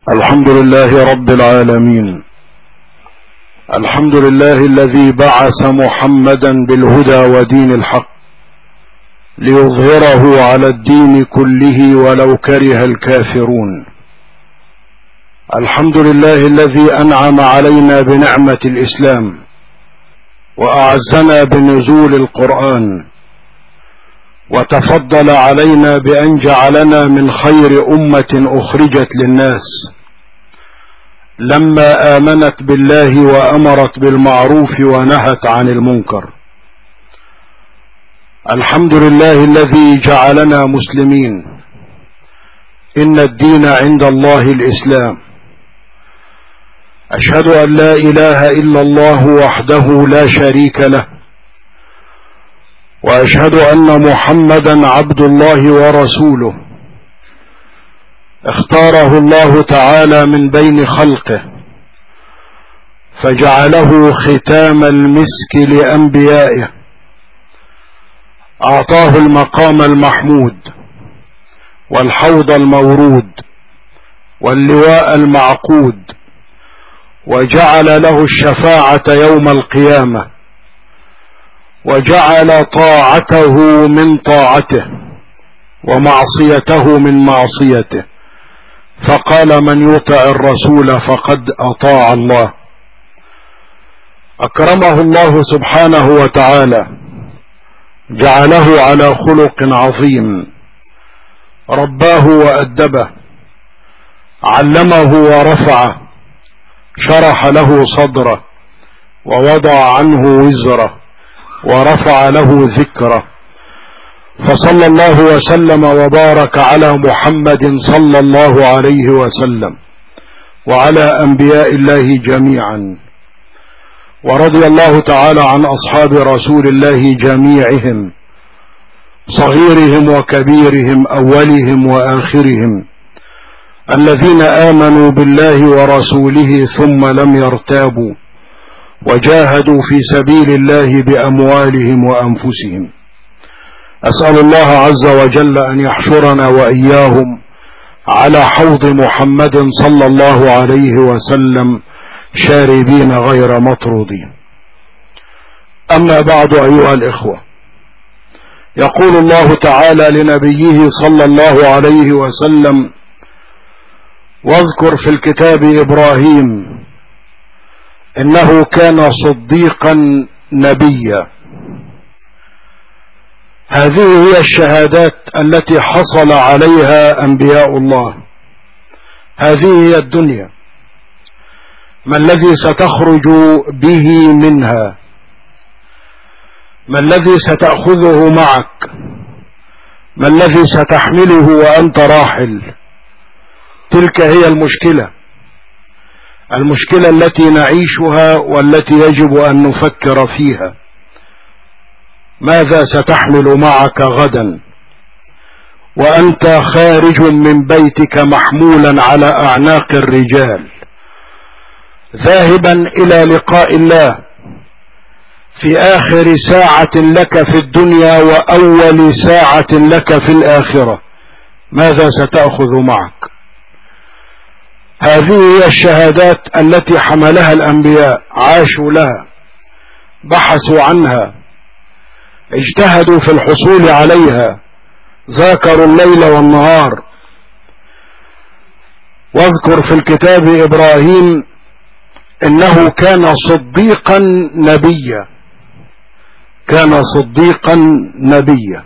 الحمد لله رب العالمين. الحمد لله الذي بعث محمدا بالهدى ودين الحق ليظهره على الدين كله ولو كره الكافرون. الحمد لله الذي أنعم علينا بنعمة الإسلام وأعزنا بنزول القرآن، وتفضل علينا بأن جعلنا من خير أمة أخرجت للناس لما آمنت بالله وأمرت بالمعروف ونهت عن المنكر. الحمد لله الذي جعلنا مسلمين. إن الدين عند الله الإسلام. أشهد أن لا إله إلا الله وحده لا شريك له، وأشهد أن محمدا عبد الله ورسوله، اختاره الله تعالى من بين خلقه فجعله ختام المسك لأنبيائه، أعطاه المقام المحمود والحوض المورود واللواء المعقود، وجعل له الشفاعة يوم القيامة، وجعل طاعته من طاعته ومعصيته من معصيته، فقال: من يطع الرسول فقد أطاع الله. أكرمه الله سبحانه وتعالى، جعله على خلق عظيم، رباه وأدبه، علمه ورفعه، شرح له صدره، ووضع عنه وزره، ورفع له ذكره. فصلى الله وسلم وبارك على محمد صلى الله عليه وسلم وعلى أنبياء الله جميعا، ورضي الله تعالى عن أصحاب رسول الله جميعهم، صغيرهم وكبيرهم، أولهم وآخرهم، الذين آمنوا بالله ورسوله ثم لم يرتابوا وجاهدوا في سبيل الله بأموالهم وأنفسهم. أسأل الله عز وجل أن يحشرنا وإياهم على حوض محمد صلى الله عليه وسلم شاربين غير مطرودين. أما بعد، أيها الإخوة، يقول الله تعالى لنبيه صلى الله عليه وسلم: واذكر في الكتاب إبراهيم إنه كان صديقا نبيا. هذه هي الشهادات التي حصل عليها أنبياء الله. هذه هي الدنيا. ما الذي ستخرج به منها؟ ما الذي ستأخذه معك؟ ما الذي ستحمله وأنت راحل؟ تلك هي المشكلة التي نعيشها والتي يجب أن نفكر فيها. ماذا ستحمل معك غدا وأنت خارج من بيتك محمولا على أعناق الرجال، ذاهبا إلى لقاء الله في آخر ساعة لك في الدنيا وأول ساعة لك في الآخرة؟ ماذا ستأخذ معك؟ هذه هي الشهادات التي حملها الأنبياء، عاشوا لها، بحثوا عنها، اجتهدوا في الحصول عليها، ذاكروا الليل والنهار. واذكر في الكتاب إبراهيم إنه كان صديقا نبيا. كان صديقا نبيا،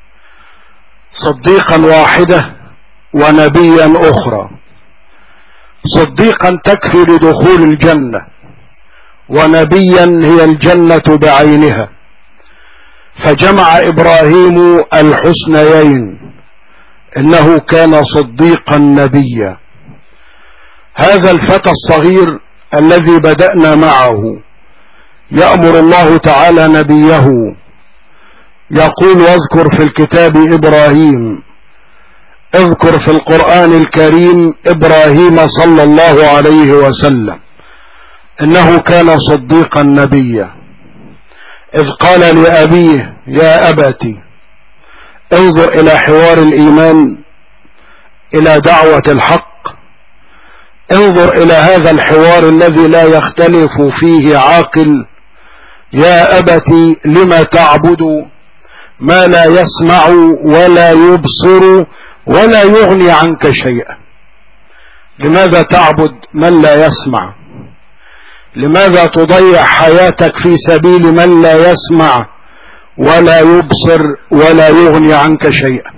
صديقا واحدة ونبيا أخرى. صديقا تكفي لدخول الجنة، ونبيا هي الجنة بعينها. فجمع إبراهيم الحسنيين، إنه كان صديقا نبيا. هذا الفتى الصغير الذي بدأنا معه يأمر الله تعالى نبيه، يقول: واذكر في الكتاب إبراهيم. اذكر في القرآن الكريم إبراهيم صلى الله عليه وسلم إنه كان صديقا نبيا، إذ قال لأبيه: يا أبتي. انظر إلى حوار الإيمان، إلى دعوة الحق، انظر الى هذا الحوار الذي لا يختلف فيه عاقل. يا أبت لم تعبد ما لا يسمع ولا يبصر ولا يغني عنك شيئا. لماذا تعبد من لا يسمع؟ لماذا تضيع حياتك في سبيل من لا يسمع ولا يبصر ولا يغني عنك شيئا؟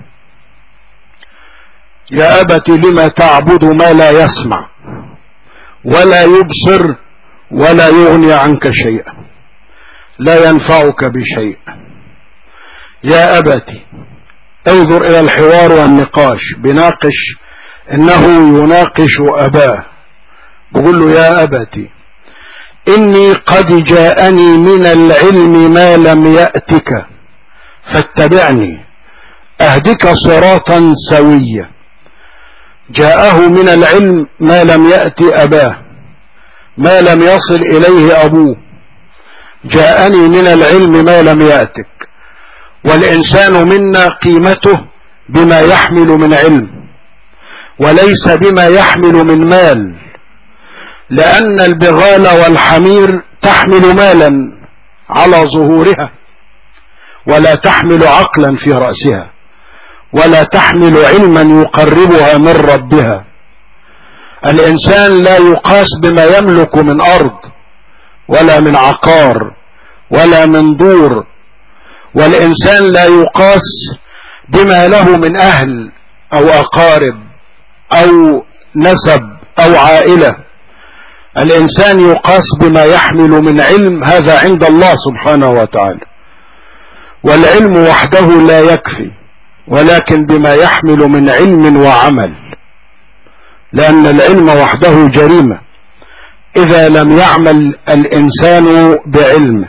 يا أبت لم تعبد ما لا يسمع ولا يبصر ولا يغني عنك شيئا، لا ينفعك بشيء. يا أبت انظر إلى الحوار والنقاش، بناقش، إنه يناقش أباه، بقول له يا أبت إني قد جاءني من العلم ما لم يأتك فاتبعني أهدك صراطا سويا. جاءه من العلم ما لم يأت أباه، ما لم يصل إليه أبوه. جاءني من العلم ما لم يأتك. والإنسان منا قيمته بما يحمل من علم وليس بما يحمل من مال، لأن البغال والحمير تحمل مالا على ظهورها ولا تحمل عقلا في رأسها ولا تحمل علما يقربها من ربها. الإنسان لا يقاس بما يملك من أرض ولا من عقار ولا من دور، والإنسان لا يقاس بما له من أهل أو أقارب أو نسب أو عائلة. الإنسان يقاس بما يحمل من علم، هذا عند الله سبحانه وتعالى. والعلم وحده لا يكفي، ولكن بما يحمل من علم وعمل، لأن العلم وحده جريمة إذا لم يعمل الإنسان بعلمه.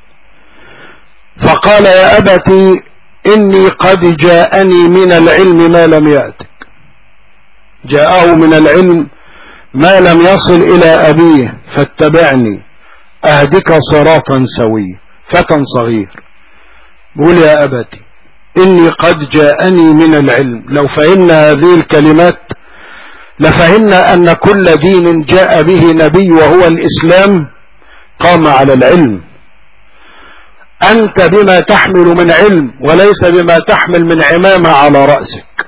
فقال يا أبت إني قد جاءني من العلم ما لم يأتك. جاءه من العلم ما لم يصل إلى أبيه فاتبعني أهدك صراطا سويا. فتى صغير بقول يا أبت إني قد جاءني من العلم. لو فهمنا هذه الكلمات لفهمنا أن كل دين جاء به نبي وهو الإسلام قام على العلم. أنت بما تحمل من علم وليس بما تحمل من عمامة على رأسك.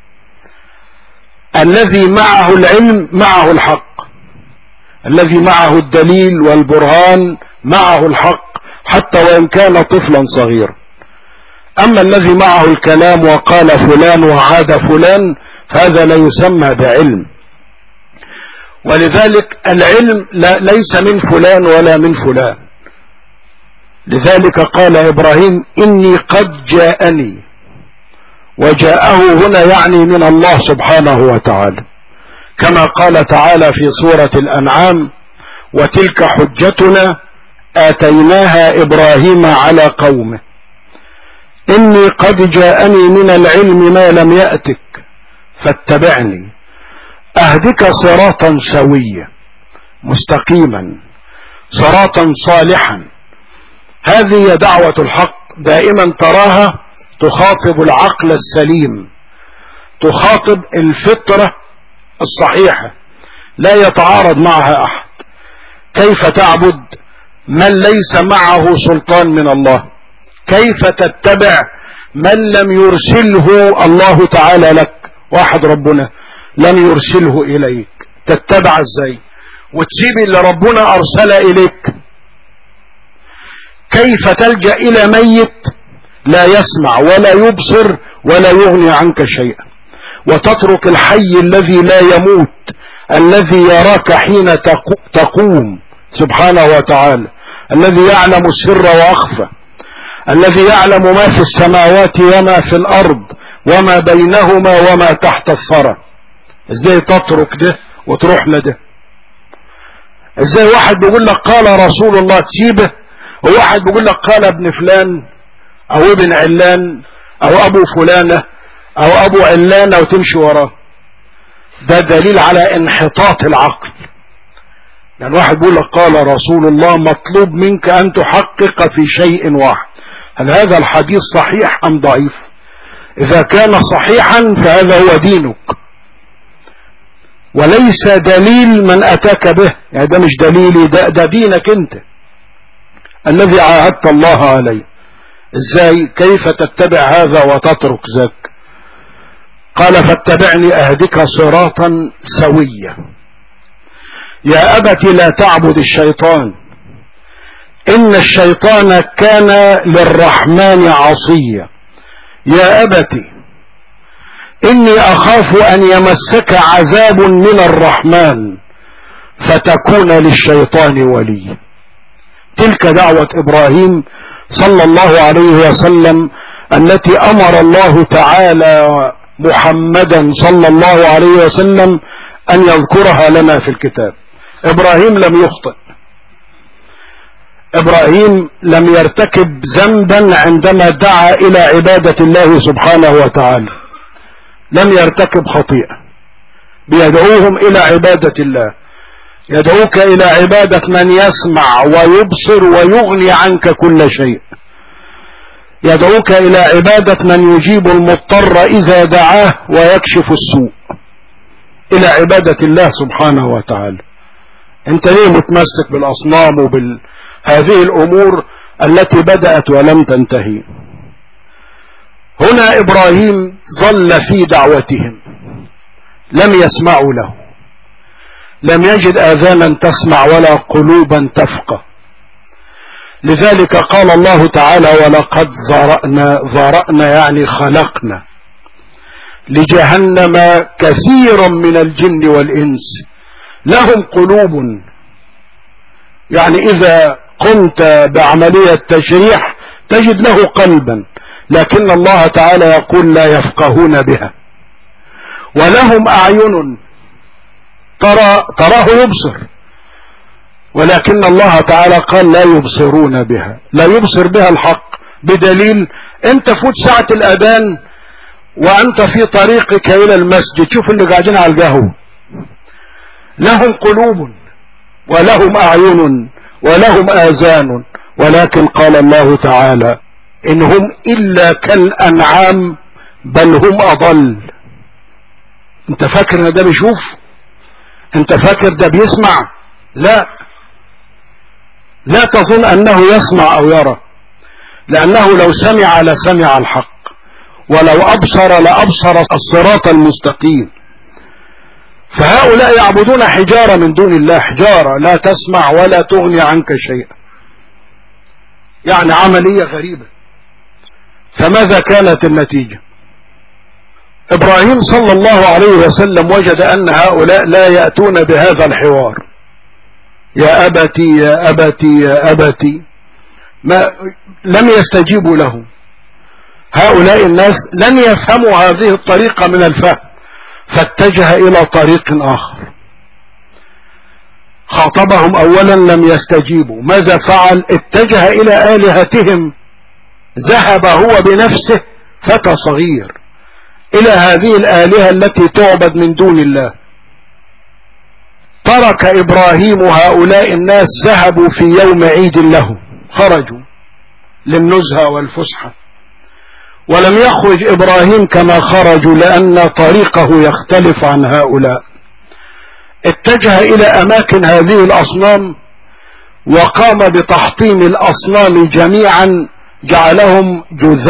الذي معه العلم معه الحق، الذي معه الدليل والبرهان معه الحق حتى وإن كان طفلا صغيرا. أما الذي معه الكلام وقال فلان وعاد فلان فهذا لا يسمى بعلم. ولذلك العلم ليس من فلان ولا من فلان. لذلك قال إبراهيم إني قد جاءني، وجاءه هنا يعني من الله سبحانه وتعالى، كما قال تعالى في سورة الأنعام وتلك حجتنا آتيناها إبراهيم على قومه. إني قد جاءني من العلم ما لم يأتك فاتبعني أهدك صراطا سويا مستقيما، صراطا صالحا. هذه دعوة الحق دائما تراها تخاطب العقل السليم، تخاطب الفطرة الصحيحة لا يتعارض معها أحد. كيف تعبد من ليس معه سلطان من الله؟ كيف تتبع من لم يرسله الله تعالى لك؟ واحد ربنا لم يرسله إليك تتبع ازاي وتسيب اللي ربنا أرسل إليك؟ كيف تلجأ إلى ميت لا يسمع ولا يبصر ولا يغني عنك شيئا، وتترك الحي الذي لا يموت الذي يراك حين تقوم سبحانه وتعالى، الذي يعلم السر وأخفى، الذي يعلم ما في السماوات وما في الأرض وما بينهما وما تحت الثرى. ازاي تترك ده وتروح لده؟ ازاي واحد بيقول لك قال رسول الله تسيبه، وواحد بيقول لك قال ابن فلان او ابن علان او ابو فلانة او ابو علانة وتمشي وراه؟ ده دليل على انحطاط العقل. يعني واحد بيقول لك قال رسول الله مطلوب منك ان تحقق في شيء واحد، هل هذا الحديث صحيح ام ضعيف؟ اذا كان صحيحا فهذا هو دينك. وليس دليل من أتاك به، يعني ده مش دليلي، ده دينك انت الذي عاهدت الله عليه. ازاي؟ كيف تتبع هذا وتترك ذاك؟ قال فاتبعني أهدك صراطا سويا. يا أبت لا تعبد الشيطان إن الشيطان كان للرحمن عصيا. يا أبت إني أخاف أن يمسك عذاب من الرحمن فتكون للشيطان ولي. تلك دعوة إبراهيم صلى الله عليه وسلم التي أمر الله تعالى محمدا صلى الله عليه وسلم أن يذكرها لنا في الكتاب. إبراهيم لم يخطئ، إبراهيم لم يرتكب ذنبا عندما دعا إلى عبادة الله سبحانه وتعالى، لم يرتكب خطيئة. بيدعوهم إلى عبادة الله، يدعوك إلى عبادة من يسمع ويبصر ويغني عنك كل شيء، يدعوك إلى عبادة من يجيب المضطر إذا دعاه ويكشف السوء، إلى عبادة الله سبحانه وتعالى. انت ليه متمسك بالأصنام هذه الأمور التي بدأت ولم تنتهي؟ هنا إبراهيم ظل في دعوتهم، لم يسمعوا له، لم يجد آذانا تسمع ولا قلوبا تفقه. لذلك قال الله تعالى ولقد ذرأنا يعني خلقنا لجهنم كثيرا من الجن والإنس لهم قلوب، يعني إذا قمت بعملية تشريح تجد له قلبا، لكن الله تعالى يقول لا يفقهون بها. ولهم أعين تراه يبصر، ولكن الله تعالى قال لا يبصرون بها، لا يبصر بها الحق. بدليل انت فوت ساعة الأذان وأنت في طريقك إلى المسجد، شوف اللي قاعدين على القهوة، لهم قلوب ولهم أعين ولهم آذان، ولكن قال الله تعالى إن هم إلا كالأنعام بل هم أضل. انت فاكر ان ده بيشوف؟ انت فاكر ده بيسمع؟ لا تظن أنه يسمع أو يرى، لأنه لو سمع لسمع الحق، ولو أبصر لأبصر الصراط المستقيم. فهؤلاء يعبدون حجارة من دون الله، حجارة لا تسمع ولا تغني عنك شيئا، يعني عملية غريبة. فماذا كانت النتيجة؟ إبراهيم صلى الله عليه وسلم وجد أن هؤلاء لا يأتون بهذا الحوار، يا أبتي يا أبتي يا أبتي، لم يستجيبوا له. هؤلاء الناس لن يفهموا هذه الطريقة من الفهم، فاتجه إلى طريق آخر. خاطبهم أولا لم يستجيبوا، ماذا فعل؟ اتجه إلى آلهتهم، ذهب هو بنفسه فتى صغير إلى هذه الآلهة التي تعبد من دون الله. ترك إبراهيم هؤلاء الناس، ذهبوا في يوم عيد لهم، خرجوا للنزهة والفسحة، ولم يخرج إبراهيم كما خرجوا لأن طريقه يختلف عن هؤلاء. اتجه إلى أماكن هذه الأصنام وقام بتحطيم الأصنام جميعا، جعلهم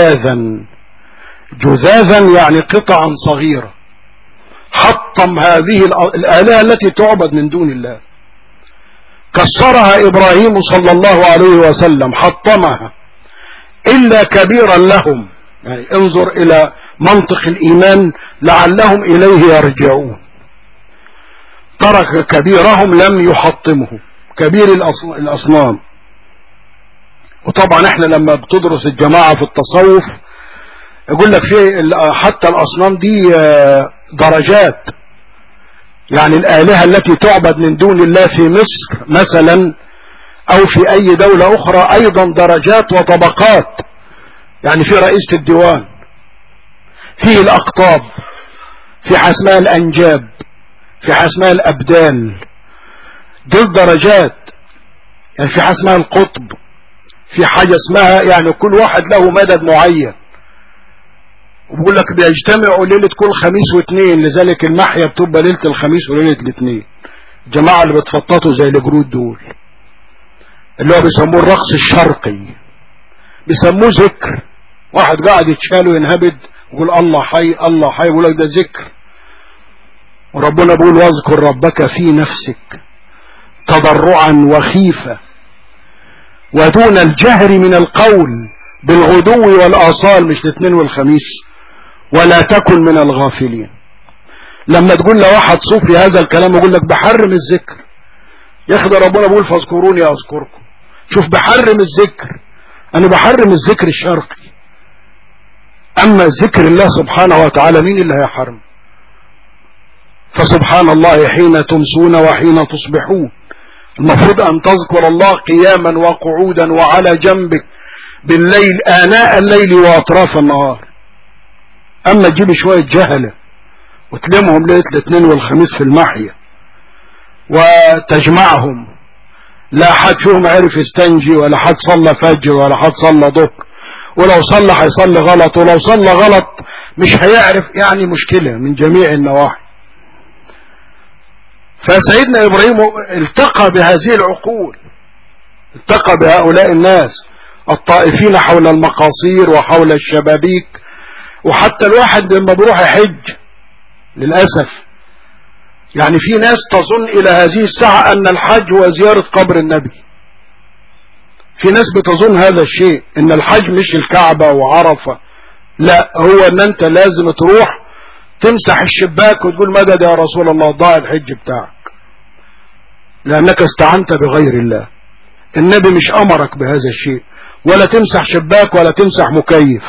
جذاذا يعني قطعا صغيرة. حطم هذه الآلهة التي تعبد من دون الله، كسرها إبراهيم صلى الله عليه وسلم، حطمها إلا كبيرا لهم. يعني انظر إلى منطق الإيمان لعلهم إليه يرجعون. ترك كبيرهم لم يحطمه، كبير الأصنام. وطبعا احنا لما بتدرس الجماعة في التصوف يقول لك فيه حتى الأصنام دي درجات، يعني الآلهة التي تعبد من دون الله في مصر مثلا أو في أي دولة أخرى أيضا درجات وطبقات. يعني في رئيسة الديوان، في الأقطاب، في حسماء الأنجاب، في حسماء الأبدال، دول درجات. يعني في حسماء القطب، في حاجة اسمها يعني كل واحد له مدد معين. وبقول لك بيجتمعوا ليلة كل خميس واثنين، لذلك المحيا بتبقى ليلة الخميس وليلة الاثنين. الجماعة اللي بتفططوا زي الجرود دول اللي هو بيسموه الرقص الشرقي، بيسموه ذكر. واحد قاعد يتشال وينهبد يقول الله حي الله حي، يقول لك ده ذكر. وربنا بيقول واذكر ربك في نفسك تضرعا وخيفة ودون الجهر من القول بالغدو والآصال، مش الاثنين والخميس، ولا تكن من الغافلين. لما تقول لواحد صوفي هذا الكلام يقول لك بحرم الذكر، يا اخي ده ربنا بيقول فاذكروني اذكركم. شوف بحرم الذكر، انا بحرم الذكر الشرقي، اما ذكر الله سبحانه وتعالى مين اللي هيحرم؟ فسبحان الله حين تمسون وحين تصبحون. المفروض ان تذكر الله قياما وقعودا وعلى جنبك بالليل آناء الليل واطراف النهار. اما تجيب شوية جهلة وتلمهم ليلة الاثنين والخميس في المحيا وتجمعهم، لا حد فيهم عرف يستنجي ولا حد صلى فجر ولا حد صلى ظهر، ولو صلى هيصلي غلط، ولو صلى غلط مش هيعرف، يعني مشكلة من جميع النواحي. فسيدنا إبراهيم التقى بهذه العقول، التقى بهؤلاء الناس الطائفين حول المقاصير وحول الشبابيك. وحتى الواحد لما بيروح يحج للأسف، يعني في ناس تظن إلى هذه الساعة أن الحج هو زيارة قبر النبي. في ناس بتظن هذا الشيء، أن الحج مش الكعبة وعرفة، لا، هو أن أنت لازم تروح تمسح الشباك وتقول مدد يا رسول الله، ضاع الحج بتاعك لأنك استعنت بغير الله. النبي مش أمرك بهذا الشيء، ولا تمسح شباك ولا تمسح مكيف.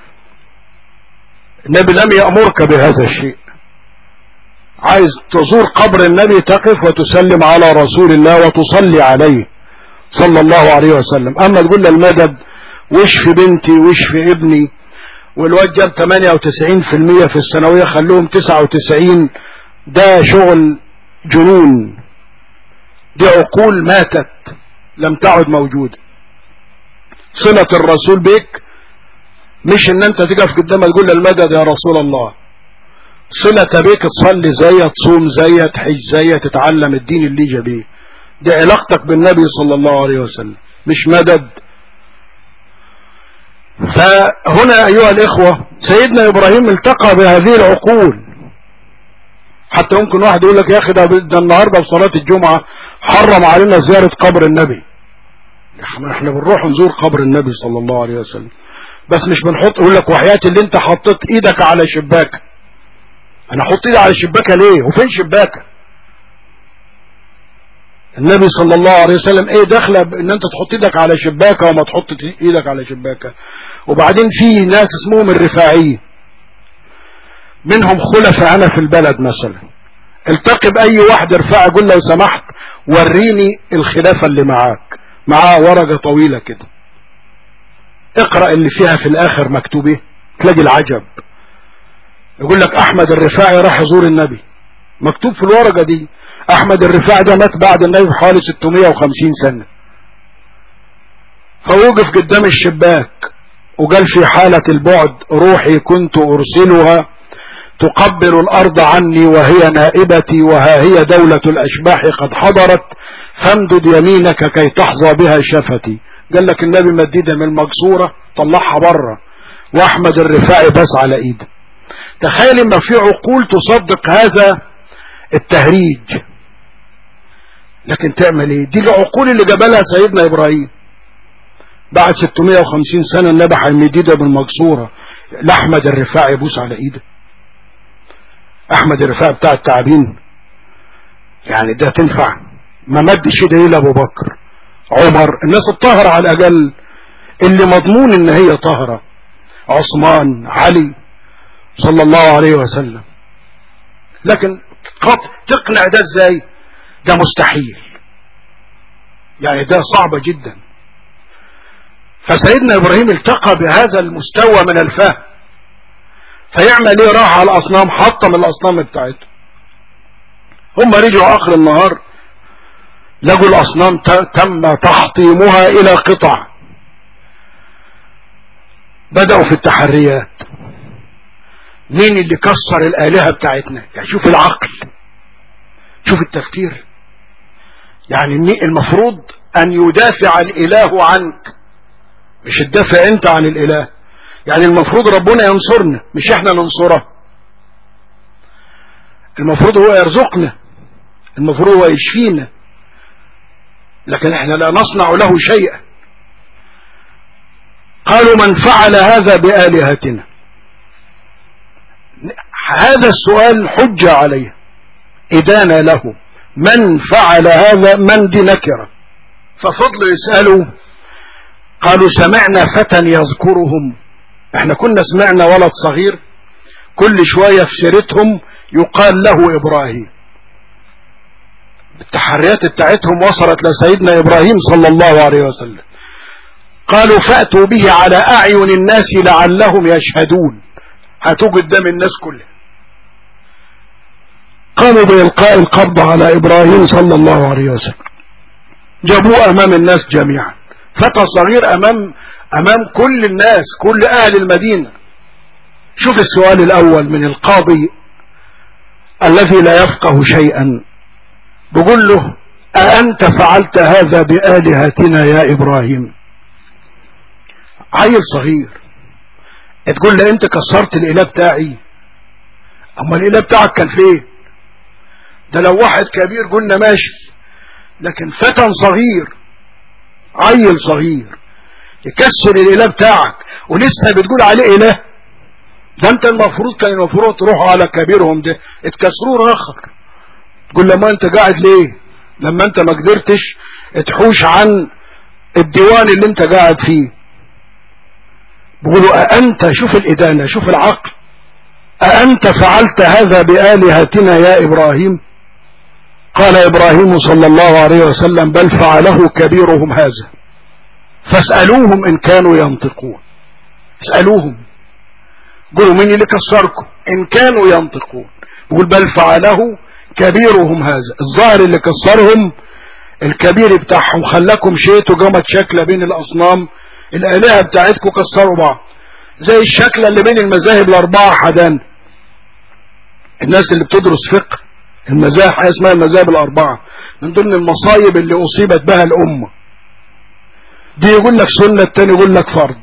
النبي لم يأمرك بهذا الشيء. عايز تزور قبر النبي تقف وتسلم على رسول الله وتصلي عليه صلى الله عليه وسلم. اما تقول للمدد وش في بنتي وش في ابني، والواد جاب 98% في الثانوية خلوهم 99، ده شغل جنون، دي عقول ماتت لم تعد موجودة. صلة الرسول بك مش ان انت تقف قدامه تقول للمدد يا رسول الله، صلة بك تصلي زي، تصوم زي، تحج زي، تتعلم الدين اللي جا بيه. دي علاقتك بالنبي صلى الله عليه وسلم، مش مدد. فهنا أيها الإخوة سيدنا إبراهيم التقى بهذه العقول. حتى ممكن واحد يقول لك يا أخي ده النهاردة في صلاة الجمعة حرم علينا زيارة قبر النبي. احنا بنروح نزور قبر النبي صلى الله عليه وسلم، بس مش بنحط. يقول لك وحياة اللي انت حطيت ايدك على شباك، انا احط ايدي على الشباكة ليه؟ وفين شباكة؟ النبي صلى الله عليه وسلم ايه دخله ان انت تحط ايدك على شباكة وما تحط ايدك على شباكة؟ وبعدين في ناس اسمهم الرفاعيين، منهم خلفاء انا في البلد مثلا، التقي باي واحد رفاعي قول له لو سمحت وريني الخلافة اللي معاك، معاه ورقة طويلة كده اقرأ اللي فيها في الاخر مكتوب ايه، تلاقي العجب. يقول لك احمد الرفاعي راح يزور النبي، مكتوب في الورقة دي احمد الرفاعي ده مات بعد النبي بحوالي 650 سنة. فوقف قدام الشباك وقال في حالة البعد روحي كنت ارسلها تقبل الارض عني وهي نائبتي، وها هي دولة الاشباح قد حضرت فامدد يمينك كي تحظى بها شفتي. قال لك النبي مديدة من المقصورة طلعها بره، واحمد الرفاعي بس على ايده. تخيل ما في عقول تصدق هذا التهريج، لكن تعمل ايه؟ دي العقول اللي جابلها سيدنا ابراهيم بعد 650 سنة. النبي هيمديده بالمقصورة لاحمد الرفاعي يبوس على ايده؟ احمد الرفاعي بتاع التعبين يعني ده تنفع؟ ما مدش ايده الى ابو بكر عمر، الناس الطاهرة على الاقل اللي مضمون ان هي طاهرة، عثمان علي صلى الله عليه وسلم. لكن تقنع ده ازاي؟ ده مستحيل، يعني ده صعبة جدا. فسيدنا ابراهيم التقى بهذا المستوى من الفهم، فيعمل ايه؟ راح على الاصنام، حطم الاصنام بتاعته. هم رجعوا اخر النهار لقوا الاصنام تم تحطيمها الى قطع. بدأوا في التحريات، مين اللي كسر الآلهة بتاعتنا؟ يعني شوف العقل، شوف التفكير. يعني المفروض أن يدافع الإله عنك، مش تدافع أنت عن الإله. يعني المفروض ربنا ينصرنا مش إحنا ننصره. المفروض هو يرزقنا، المفروض هو يشفينا، لكن إحنا لا نصنع له شيئا. قالوا من فعل هذا بآلهتنا. هذا السؤال حجة عليه، إدانة له. من فعل هذا؟ من دي نكرة. ففضلوا يسألوا، قالوا سمعنا فتى يذكرهم. احنا كنا سمعنا ولد صغير كل شوية في سيرتهم يقال له إبراهيم. التحريات بتاعتهم وصلت لسيدنا إبراهيم صلى الله عليه وسلم. قالوا فأتوا به على أعين الناس لعلهم يشهدون. هاتوا قدام الناس كلها. قاموا بإلقاء القبض على إبراهيم صلى الله عليه وسلم، جابوه أمام الناس جميعا، فتى صغير أمام كل الناس، كل أهل المدينة. شوف السؤال الأول من القاضي الذي لا يفقه شيئا، بيقول له أأنت فعلت هذا بآلهتنا يا إبراهيم؟ عيل صغير تقول له أنت كسرت الإله بتاعي؟ أما الإله بتاعك كان فين؟ ده لو واحد كبير قلنا ماشي، لكن فتى صغير، عيل صغير يكسر الإله بتاعك ولسه بتقول عليه إله؟ ده أنت المفروض تروحوا على كبيرهم ده اتكسروه آخر. تقول له ما أنت قاعد ليه لما أنت ما قدرتش تحوش عن الديوان اللي أنت قاعد فيه؟ بيقولوا أأنت، شوف الإدانة، شوف العقل، أأنت فعلت هذا بآلهتنا يا إبراهيم؟ قال إبراهيم صلى الله عليه وسلم بل فعله كبيرهم هذا فاسألوهم إن كانوا ينطقون. اسألوهم، قولوا مين اللي كسركم إن كانوا ينطقون. بيقول بل فعله كبيرهم هذا. الظاهر اللي كسرهم الكبير بتاعهم، خلاكم شيتوا قامت شكلة بين الأصنام، الآلهة بتاعتكم كسروا بعض، زي الشكلة اللي بين المذاهب الأربعة حدان. الناس اللي بتدرس فقه المذاهب اسمها المذاهب الأربعة، من ضمن المصايب اللي أصيبت بها الأمة دي يقول لك سنة، التاني يقول لك فرض،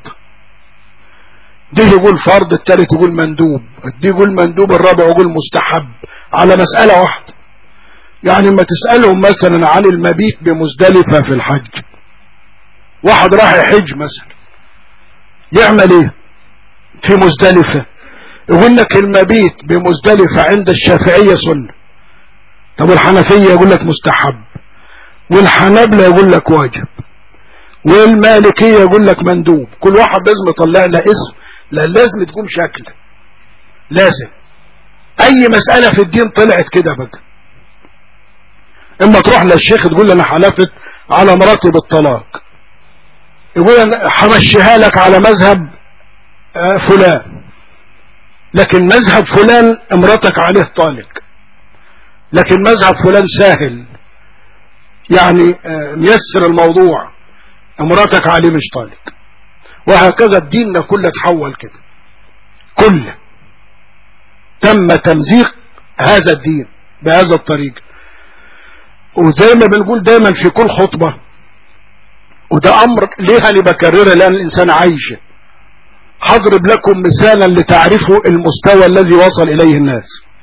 دي يقول فرض، التالت يقول مندوب، دي يقول مندوب، الرابع يقول مستحب، على مسألة واحدة. يعني ما تسألهم مثلا عن المبيت بمزدلفة في الحج، واحد راح يحج مثلا يعمل ايه في مزدلفة؟ يقول لك المبيت بمزدلفة عند الشافعية سنة، طب الحنفية يقول لك مستحب، والحنابلة يقول لك واجب، والمالكية يقول لك مندوب. كل واحد لازم يطلع لها اسم، لا لازم تكون شكل، لازم اي مسألة في الدين طلعت كده بقى. اما تروح للشيخ تقول له انا حلفت على مراتي بالطلاق، يقول انا همشيها لك على مذهب فلان، لكن مذهب فلان امرتك عليه طالق، لكن مذهب فلان سهل، يعني ميسر الموضوع، امرتك عليه مش طالق. وهكذا الدين كله تحول كده، كله تم تمزيق هذا الدين بهذا الطريقة. وزي ما بنقول دايما في كل خطبة، وده امر ليه انا بكرره لان الانسان عايشه، هضرب لكم مثالا لتعرفوا المستوى الذي وصل اليه الناس،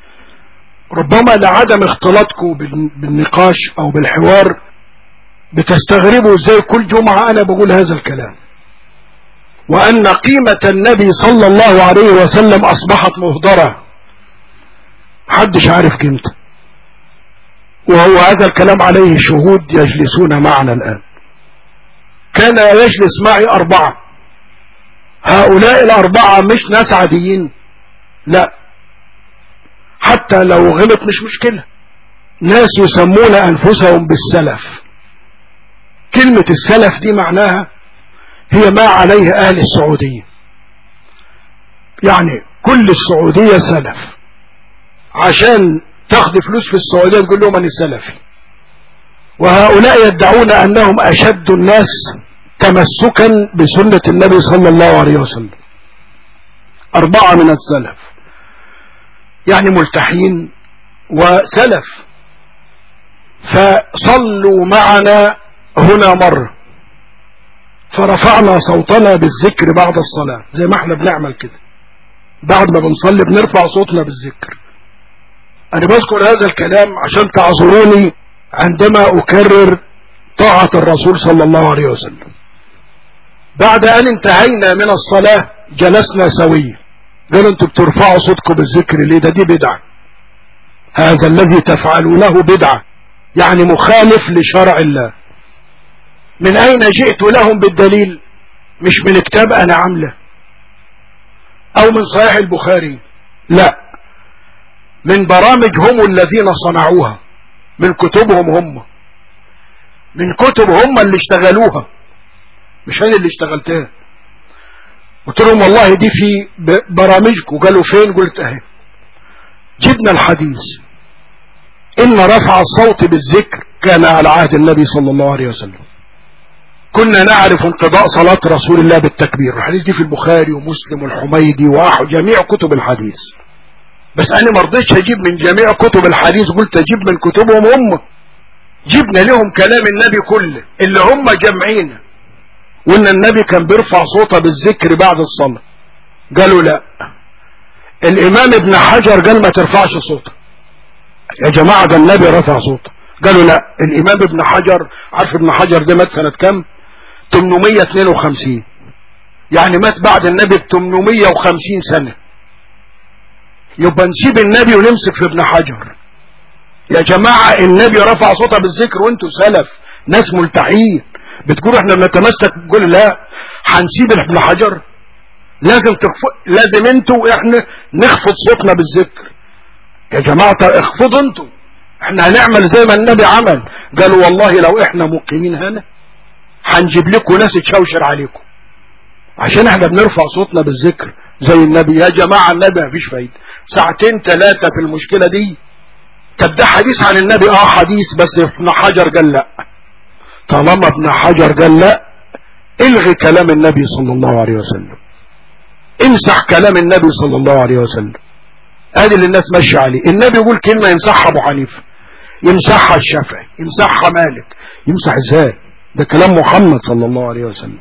ربما لعدم اختلاطكم بالنقاش او بالحوار بتستغربوا ازاي كل جمعة انا بقول هذا الكلام، وان قيمة النبي صلى الله عليه وسلم اصبحت مهدرة، محدش عارف قيمته، وهو هذا الكلام عليه شهود يجلسون معنا الان. كان يجلس معي 4، هؤلاء ال4 مش ناس عاديين، لا، حتى لو غلط مش مشكلة، ناس يسمون أنفسهم بالسلف. كلمة السلف دي معناها هي ما عليه أهل السعودية، يعني كل السعودية سلف، عشان تاخد فلوس في السعودية تقول لهم أنا سلفي. وهؤلاء يدعون أنهم أشد الناس تمسكا بسنة النبي صلى الله عليه وسلم. 4 من السلف، يعني ملتحين وسلف. فصلوا معنا هنا مرة، فرفعنا صوتنا بالذكر بعد الصلاة زي ما احنا بنعمل كده، بعد ما بنصلي بنرفع صوتنا بالذكر. انا بذكر هذا الكلام عشان تعذروني عندما اكرر طاعة الرسول صلى الله عليه وسلم. بعد ان انتهينا من الصلاة جلسنا سويا، قالوا انتوا بترفعوا صوتكم بالذكر ليه؟ دي بدعة، هذا الذي تفعلونه بدعة، يعني مخالف لشرع الله. من اين جئت لهم بالدليل؟ مش من كتاب انا عامله او من صحيح البخاري، لا، من برامج هم الذين صنعوها، من كتبهم هم، من كتب هم اللي اشتغلوها، مش انا اللي اشتغلتها. قلت لهم والله دي في برامجكم. قالوا فين؟ قلت اهي. جبنا الحديث ان رفع الصوت بالذكر كان على عهد النبي صلى الله عليه وسلم. كنا نعرف انقضاء صلاة رسول الله بالتكبير. الحديث دي في البخاري ومسلم والحميدي وجميع كتب الحديث. بس انا ما رضيتش اجيب من جميع كتب الحديث، قلت اجيب من كتبهم هم. جبنا لهم كلام النبي كله اللي هم جمعينه، وان النبي كان بيرفع صوته بالذكر بعد الصلاة. قالوا لا. الامام ابن حجر قال ما ترفعش صوته يا جماعة، ده النبي رفع صوته. قالوا لا. الامام ابن حجر، عارف ابن حجر ده مات سنة كام؟ 852، يعني مات بعد النبي ب 850 سنة. يبقى نسيب النبي ونمسك في ابن حجر؟ يا جماعة النبي رفع صوته بالذكر وانتوا سلف ناس ملتحين بتقولوا احنا بنتمسك، بتقول لا هنسيب ابن حجر؟ لازم انتوا واحنا نخفض صوتنا بالذكر. يا جماعة اخفضوا انتوا، احنا هنعمل زي ما النبي عمل. قالوا والله لو احنا مقيمين هنا هنجيب لكم ناس تشوشر عليكم عشان احنا بنرفع صوتنا بالذكر زي النبي. يا جماعة النبي مفيش فايدة، ساعتين ثلاثة في المشكلة دي. طب ده حديث عن النبي، حديث، بس ابن حجر قال لا. طالما ابن حجر قال لا، الغي كلام النبي صلى الله عليه وسلم، امسح كلام النبي صلى الله عليه وسلم. ادي اللي الناس ماشيه عليه. النبي يقول كلمة يمسحها ابو حنيفة، يمسحها الشافعي، يمسحها مالك. يمسح ازاي؟ ده كلام محمد صلى الله عليه وسلم.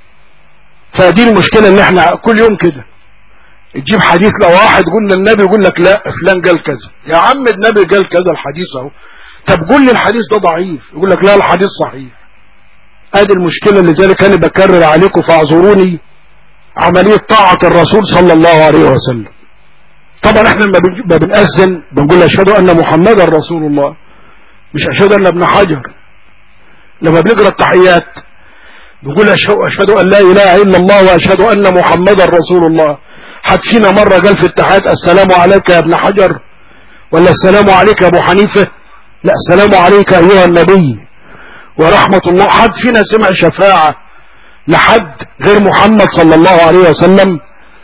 فدي المشكلة ان احنا كل يوم كده تجيب حديث، لو واحد قلنا النبي يقول لك لا فلان قال كذا. يا عم النبي قال كذا الحديث اهو. طب قول لي الحديث ده ضعيف، يقول لك لا الحديث صحيح. ادي المشكلة. لذلك انا بكرر عليكم فاعذروني عملية طاعة الرسول صلى الله عليه وسلم. طبعا احنا لما بنأذن بنقول اشهد ان محمدا رسول الله، مش اشهد ان ابن حجر. لما بنقرأ التحيات بنقول اشهد ان لا اله الا الله واشهد ان محمدا رسول الله. حد فينا مرة قال في التحيات السلام عليك يا ابن حجر، ولا السلام عليك يا ابو حنيفة؟ لا، السلام عليك ايها النبي ورحمة الله. حد فينا سمع شفاعة لحد غير محمد صلى الله عليه وسلم؟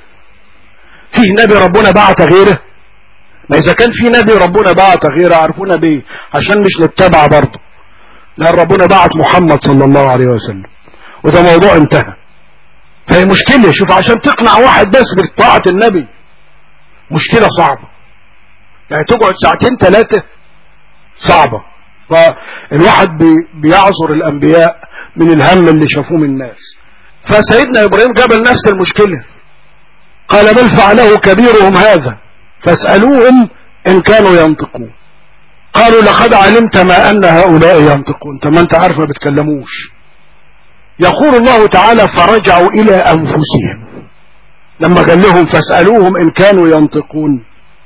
فيه نبي ربنا بعت غيره؟ ما اذا كان في نبي ربنا بعت غيره عرفونا بيه عشان مش نتبع برضه، لان ربنا بعت محمد صلى الله عليه وسلم، وده موضوع انتهى. فهي مشكلة. شوف، عشان تقنع واحد بس بطاعة النبي مشكلة صعبة، يعني تقعد ساعتين ثلاثة صعبة. فالواحد بيعذر الانبياء من الهم اللي شافوه من الناس. فسيدنا ابراهيم قابل نفس المشكلة، قال بل فعله كبيرهم هذا فاسألوهم ان كانوا ينطقون. قالوا لقد علمت ما ان هؤلاء ينطقون. طب ما انت عارف ما بتكلموش. يقول الله تعالى فرجعوا الى انفسهم، لما قال لهم فاسألوهم ان كانوا ينطقون.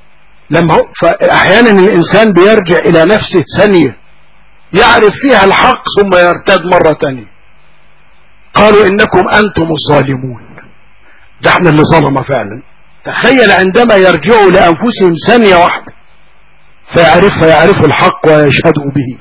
فاحيانا الانسان بيرجع الى نفسه ثانية يعرف فيها الحق ثم يرتد مرة ثانية. قالوا انكم انتم الظالمون، ده احنا اللي ظلمه فعلا. تخيل عندما يرجعوا لانفسهم ثانية واحدة فيعرفوا الحق ويشهدوا به.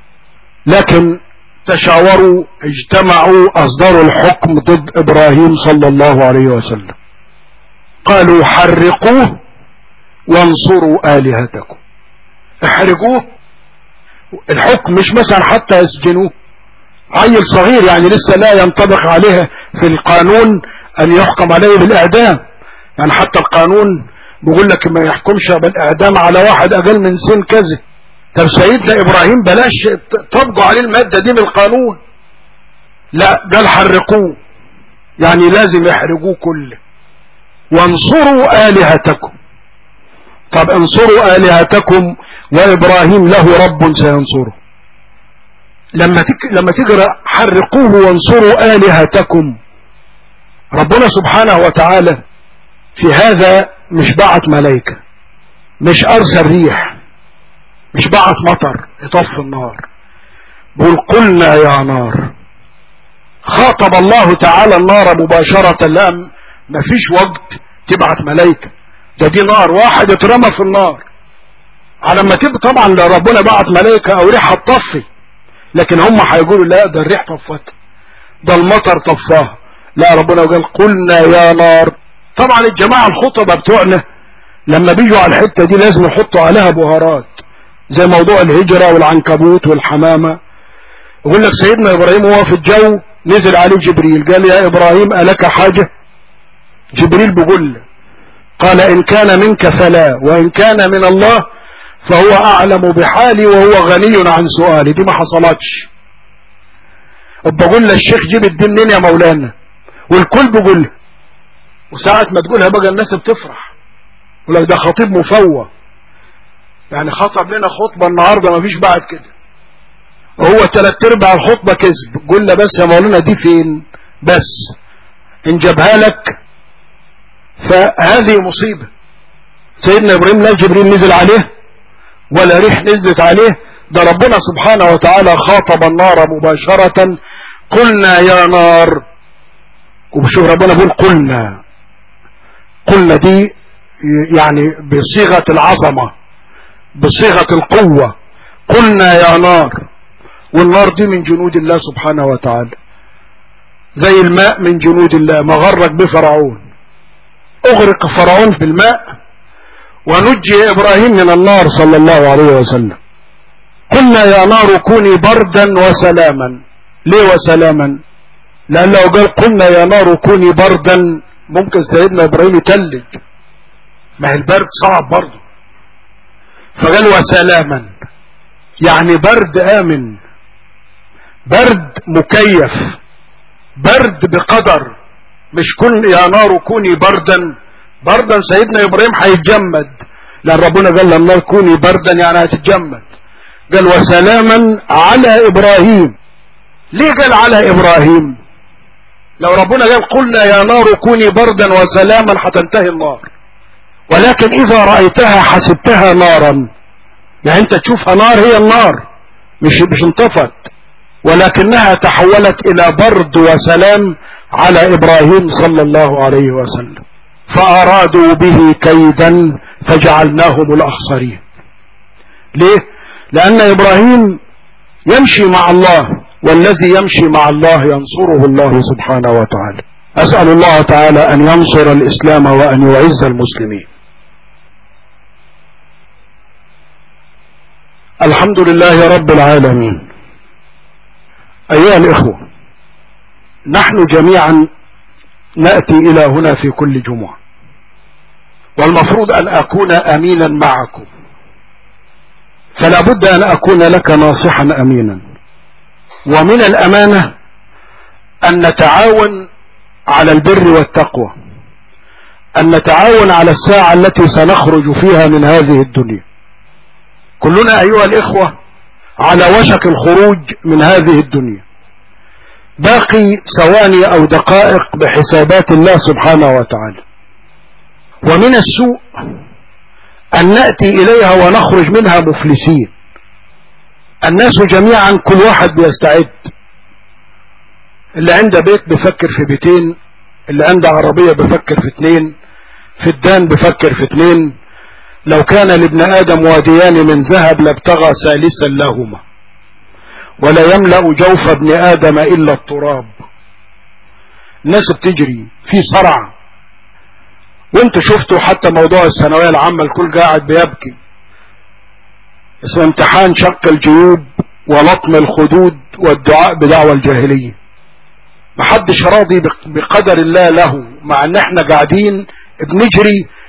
لكن تشاوروا، اجتمعوا، اصدروا الحكم ضد ابراهيم صلى الله عليه وسلم. قالوا حرقوه وانصروا آلهتكم. احرقوه، الحكم مش مثلا حتى يسجنوه، عيل صغير يعني لسه لا ينطبق عليه في القانون ان يحكم عليه بالاعدام، يعني حتى القانون بيقول لك ما يحكمش بالاعدام على واحد اقل من سن كذا. طب سيدنا ابراهيم بلاش طبقوا عليه المادة دي من القانون، لا قال حرقوه، يعني لازم يحرقوه كله. وانصروا آلهتكم. طب انصروا آلهتكم وإبراهيم له رب سينصره. لما تقرأ حرقوه وانصروا آلهتكم، ربنا سبحانه وتعالى في هذا مش بعت ملائكة، مش أرسل ريح، مش بعت مطر يطفي النار، بقول قلنا يا نار. خاطب الله تعالى النار مباشرة، لا مفيش وقت تبعت ملائكة، دي نار، واحد اترمى في النار على ما تبقى. طبعا لو ربنا بعت ملائكة او ريح هتطفي، لكن هم هيقولوا لا ده الريح طفتها، ده المطر طفاها. لا، ربنا قال قلنا يا نار. طبعا الجماعة الخطبة بتوعنا لما بيجوا على الحتة دي لازم يحطوا عليها بهارات، زي موضوع الهجرة والعنكبوت والحمامة. يقول لك سيدنا ابراهيم وهو في الجو نزل عليه جبريل قال يا ابراهيم ألك حاجة؟ جبريل بيقول له قال إن كان منك فلا، وإن كان من الله فهو أعلم بحالي وهو غني عن سؤالي. دي ما حصلتش. بقول للشيخ جيب الدين منين يا مولانا، والكل بيقول له، وساعة ما تقولها بقى الناس بتفرح، يقول لك ده خطيب مفوه، يعني خطب لنا خطبة النهاردة ما فيش بعد كده، وهو 3/4 الخطبة كذب. قول له بس يا مولانا دي فين، بس إن جابها لك فهذه مصيبة. سيدنا إبراهيم لا جبريل نزل عليه ولا ريح نزلت عليه، ده ربنا سبحانه وتعالى خاطب النار مباشرة قلنا يا نار. وبشوف ربنا بيقول قلنا دي يعني بصيغة العظمة، بصيغة القوة. قلنا يا نار، والنار دي من جنود الله سبحانه وتعالى، زي الماء من جنود الله. ما غرك بفرعون، اغرق فرعون في الماء ونجي ابراهيم من النار صلى الله عليه وسلم. قلنا يا نار كوني بردا وسلاما. ليه وسلاما؟ لان لو قال قلنا يا نار كوني بردا ممكن سيدنا ابراهيم يتلج، ما هي البرد صعب برضه، فقال وسلاما يعني برد امن، برد مكيف، برد بقدر، مش كن يا نار كوني بردا سيدنا ابراهيم هيتجمد، لان ربنا قال للنار كوني بردا يعني هتتجمد. قال وسلاما على ابراهيم. ليه قال على ابراهيم؟ لو ربنا قال قلنا يا نار كوني بردا وسلاما هتنتهي النار، ولكن اذا رأيتها حسبتها نارا، يعني انت تشوفها نار، هي النار مش انطفت، ولكنها تحولت الى برد وسلام على ابراهيم صلى الله عليه وسلم. فارادوا به كيدا فجعلناهم الاخسرين. ليه؟ لان ابراهيم يمشي مع الله، والذي يمشي مع الله ينصره الله سبحانه وتعالى. اسأل الله تعالى ان ينصر الاسلام وان يعز المسلمين. الحمد لله رب العالمين. ايها الاخوة، نحن جميعا نأتي الى هنا في كل جمعة، والمفروض ان اكون امينا معكم، فلا بد ان اكون لك ناصحا امينا. ومن الامانة ان نتعاون على البر والتقوى، ان نتعاون على الساعة التي سنخرج فيها من هذه الدنيا. كلنا ايها الاخوة على وشك الخروج من هذه الدنيا، باقي ثواني او دقائق بحسابات الله سبحانه وتعالى. ومن السوء ان نأتي اليها ونخرج منها مفلسين. الناس جميعا كل واحد بيستعد، اللي عنده بيت بفكر في 2، اللي عنده عربية بفكر في 2، في الدان بفكر في 2. لو كان لابن آدم واديان من ذهب لابتغى ثالثا لهما، ولا يملأ جوف ابن آدم إلا التراب. الناس بتجري في صرع، وانت شفتوا حتى موضوع الثانوية العامة الكل قاعد بيبكي، اسمه امتحان شق الجيوب ولطم الخدود والدعاء بدعوى الجاهلية. محدش راضي بقدر الله له، مع ان احنا قاعدين بنجري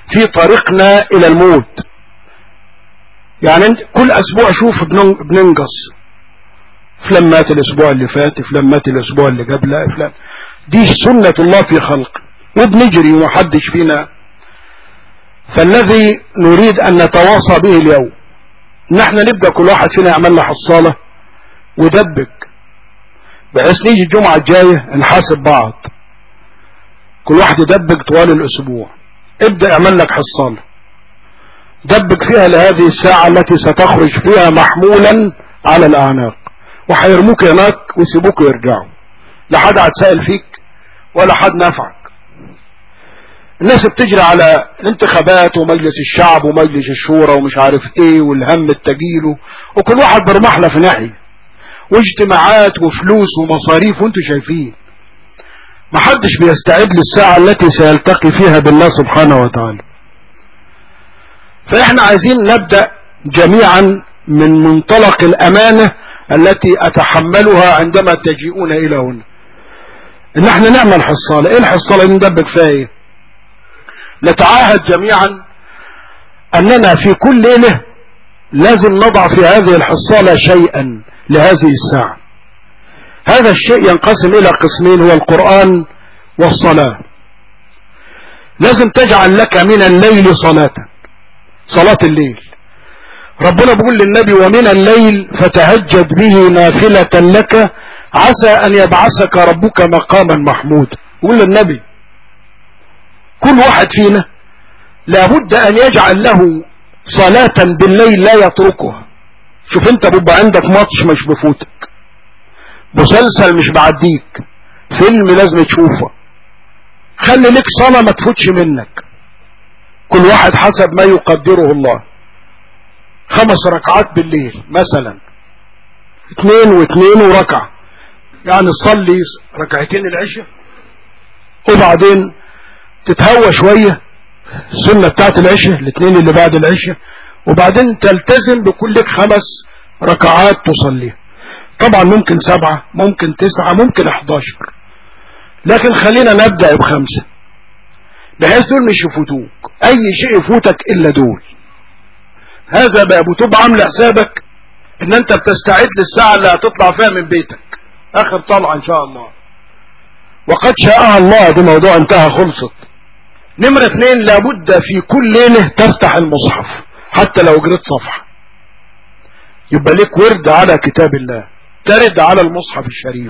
في طريقنا الى الموت. يعني كل اسبوع شوف بننقص، فلان مات الاسبوع اللي فات، فلان مات الاسبوع اللي قبله، فلان. دي سنة الله في خلق، وبنجري ومحدش فينا. فالذي نريد ان نتواصى به اليوم ان احنا نبدأ كل واحد فينا يعمل له حصالة ودبك، بحيث نيجي الجمعة الجاية نحاسب بعض، كل واحد يدبك طوال الاسبوع. ابدأ اعمل لك حصالة دبك فيها لهذه الساعة التي ستخرج فيها محمولا على الاعناق، وحيرموك هناك ويسيبوك ويرجعوا، لا حد هتسائل فيك ولا حد نفعك. الناس بتجري على الانتخابات ومجلس الشعب ومجلس الشورى ومش عارف ايه، والهم التجيله، وكل واحد برمحله في ناحية، واجتماعات وفلوس ومصاريف، وانتوا شايفين محدش بيستعد للساعة التي سيلتقي فيها بالله سبحانه وتعالى. فاحنا عايزين نبدأ جميعا من منطلق الامانة التي اتحملها عندما تجيئون الى هنا، ان احنا نعمل حصالة. ايه الحصالة اللي ندبك فيها؟ ايه؟ نتعاهد جميعا اننا في كل ليلة لازم نضع في هذه الحصالة شيئا لهذه الساعة. هذا الشيء ينقسم الى قسمين، هو القرآن والصلاة. لازم تجعل لك من الليل صلاة الليل. ربنا بيقول للنبي ومن الليل فتهجد به نافلة لك عسى ان يبعثك ربك مقاما محمودا. يقول للنبي كل واحد فينا لابد ان يجعل له صلاة بالليل لا يتركها. شوف انت بيبقى عندك ماتش مش بفوتك، مسلسل مش بعديك، فيلم لازم تشوفه، خلي لك صلاة ما تفوتش منك، كل واحد حسب ما يقدره الله. 5 ركعات بالليل مثلا، 2 و2 وركعة، يعني تصلي ركعتين العشاء وبعدين تتهوى شوية السنة بتاعت العشاء، 2 اللي بعد العشاء، وبعدين تلتزم بكل 5 ركعات تصليها. طبعا ممكن 7، ممكن 9، ممكن 11، لكن خلينا نبدأ ب5 بحيث دول مش يفوتوك، اي شيء يفوتك الا دول. هذا بقى بتبقى عامل حسابك ان انت بتستعد للساعة اللي هتطلع فيها من بيتك، اخر طلعة ان شاء الله، وقد شاءها الله، دي موضوع انتهى خلصت. نمرة 2 لابد في كل ليلة تفتح المصحف حتى لو قريت صفحة، يبقى لك ورد على كتاب الله، ترد على المصحف الشريف.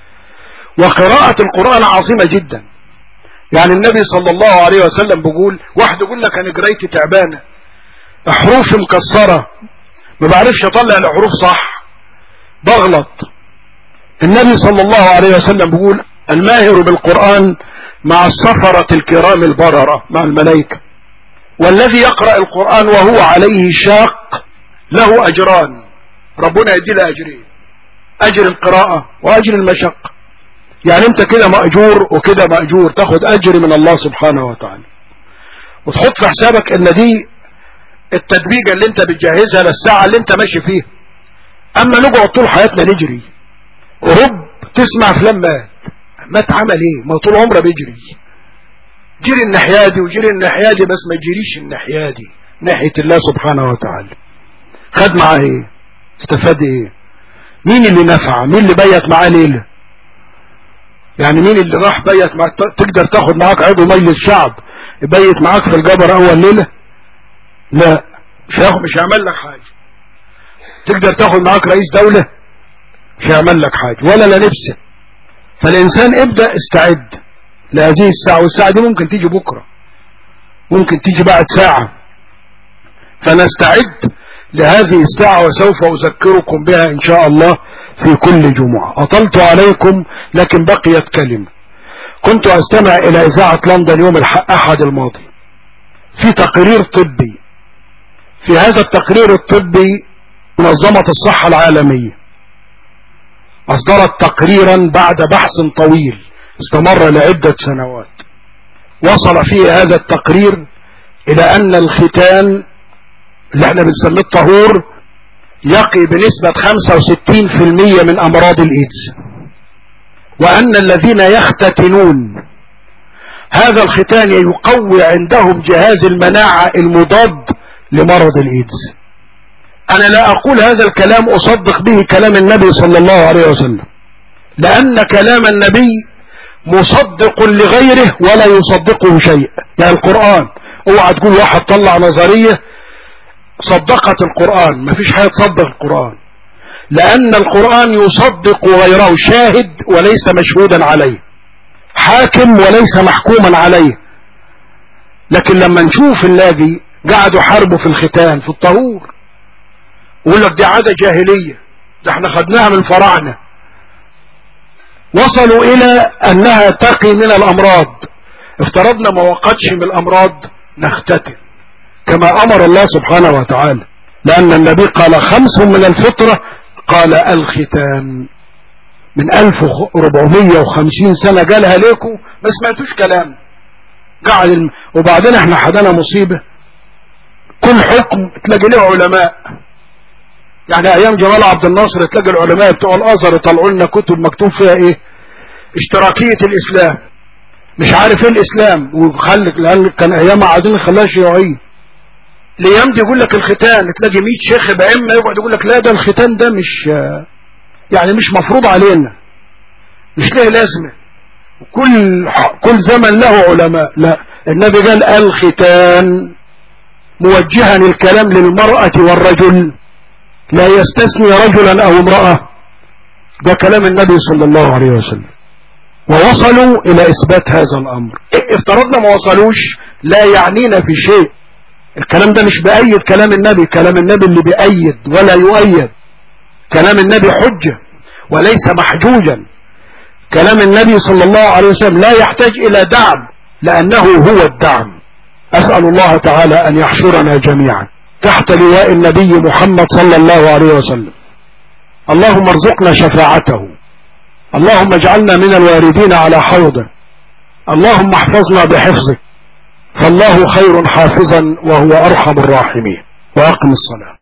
وقراءة القرآن عظيمة جدا. يعني النبي صلى الله عليه وسلم بيقول، واحد يقول لك انا قرايتي تعبانة، حروف مكسرة، ما بعرفش اطلع الحروف صح، بغلط. النبي صلى الله عليه وسلم بيقول الماهر بالقرآن مع السفرة الكرام البررة، مع الملائكة. والذي يقرأ القرآن وهو عليه شاق له أجران، ربنا يدي له أجرين، أجر القراءة وأجر المشقة. يعني انت كده مأجور وكده مأجور، تاخد أجر من الله سبحانه وتعالى. وتحط في حسابك ان دي التدبيجة اللي انت بتجهزها للساعة اللي انت ماشي فيها. اما نقعد طول حياتنا نجري، تسمع فلان مات عمل ايه؟ ما طول عمره بيجري، جري الناحية دي وجري الناحية دي، بس ما جريش الناحية دي ناحية الله سبحانه وتعالى. خد معاه ايه؟ استفاد ايه؟ مين اللي نفع؟ مين اللي بيت معاه ليلة؟ يعني مين اللي راح بيت معاه؟ تقدر تاخد معاك عضو مجلس شعب يبيت معاك في الجبر اول ليلة؟ لا، مش هيعمل لك حاجة. تقدر تاخد معاك رئيس دولة؟ مش هيعمل لك حاجة ولا لنفسه. فالإنسان ابدأ استعد لهذه الساعة، والساعة دي ممكن تيجي بكرة، ممكن تيجي بعد ساعة، فنستعد لهذه الساعة وسوف أذكركم بها إن شاء الله في كل جمعة. أطلت عليكم لكن بقيت كلمة. كنت أستمع إلى إذاعة لندن يوم الأحد الماضي في تقرير طبي. في هذا التقرير الطبي منظمة الصحة العالمية أصدرت تقريرا بعد بحث طويل استمر لعدة سنوات. وصل فيه هذا التقرير إلى أن الختان اللي احنا بنسميه الطهور يقي بنسبة 65% من أمراض الإيدز، وأن الذين يختتنون هذا الختان يقوي عندهم جهاز المناعة المضاد لمرض الإيدز. أنا لا أقول هذا الكلام أصدق به كلام النبي صلى الله عليه وسلم، لأن كلام النبي مصدق لغيره ولا يصدقه شيء. يعني القرآن، اوعى تقول واحد طلع نظرية صدقت القرآن، ما فيش حاجة تصدق القرآن، لأن القرآن يصدق غيره، شاهد وليس مشهودا عليه، حاكم وليس محكوما عليه. لكن لما نشوف الذي قعدوا حربوا في الختان في الطهور، يقول لك دي عادة جاهلية، ده احنا خدناها من الفراعنة، وصلوا إلى أنها تقي من الأمراض. افترضنا ما وقتش من الأمراض نختتن كما أمر الله سبحانه وتعالى، لأن النبي قال 5 من الفطرة، قال الختان. من 1450 سنة قالها ليكم ما سمعتوش كلام، قاعد وبعدين احنا حدنا مصيبة، كل حكم تلاقي له علماء. يعني ايام جمال عبد الناصر تلاقي العلماء بتوع الازهر يطلعوا لنا كتب مكتوب فيها ايه؟ اشتراكية الاسلام، مش عارف ايه الاسلام، وخلك لان كان ايام عايزين يخليها شيوعية. الايام دي يقول لك الختان، تلاقي 100 شيخ بأئمة يقعد يقول لك لا ده الختان ده مش يعني مش مفروض علينا، مش له لازمه، كل زمن له علماء. لا، النبي قال الختان موجها الكلام للمرأة والرجل، لا يستثني رجلا او امرأة. ده كلام النبي صلى الله عليه وسلم، ووصلوا الى اثبات هذا الامر. افترضنا ما وصلوش لا يعنينا في شيء، الكلام ده مش بأيد كلام النبي، كلام النبي اللي بأيد ولا يؤيد، كلام النبي حجة وليس محجوجا، كلام النبي صلى الله عليه وسلم لا يحتاج إلى دعم لأنه هو الدعم. أسأل الله تعالى أن يحشرنا جميعا تحت لواء النبي محمد صلى الله عليه وسلم. اللهم ارزقنا شفاعته، اللهم اجعلنا من الواردين على حوضه، اللهم احفظنا بحفظك، فالله خير حافظا وهو أرحم الراحمين. وأقم الصلاة.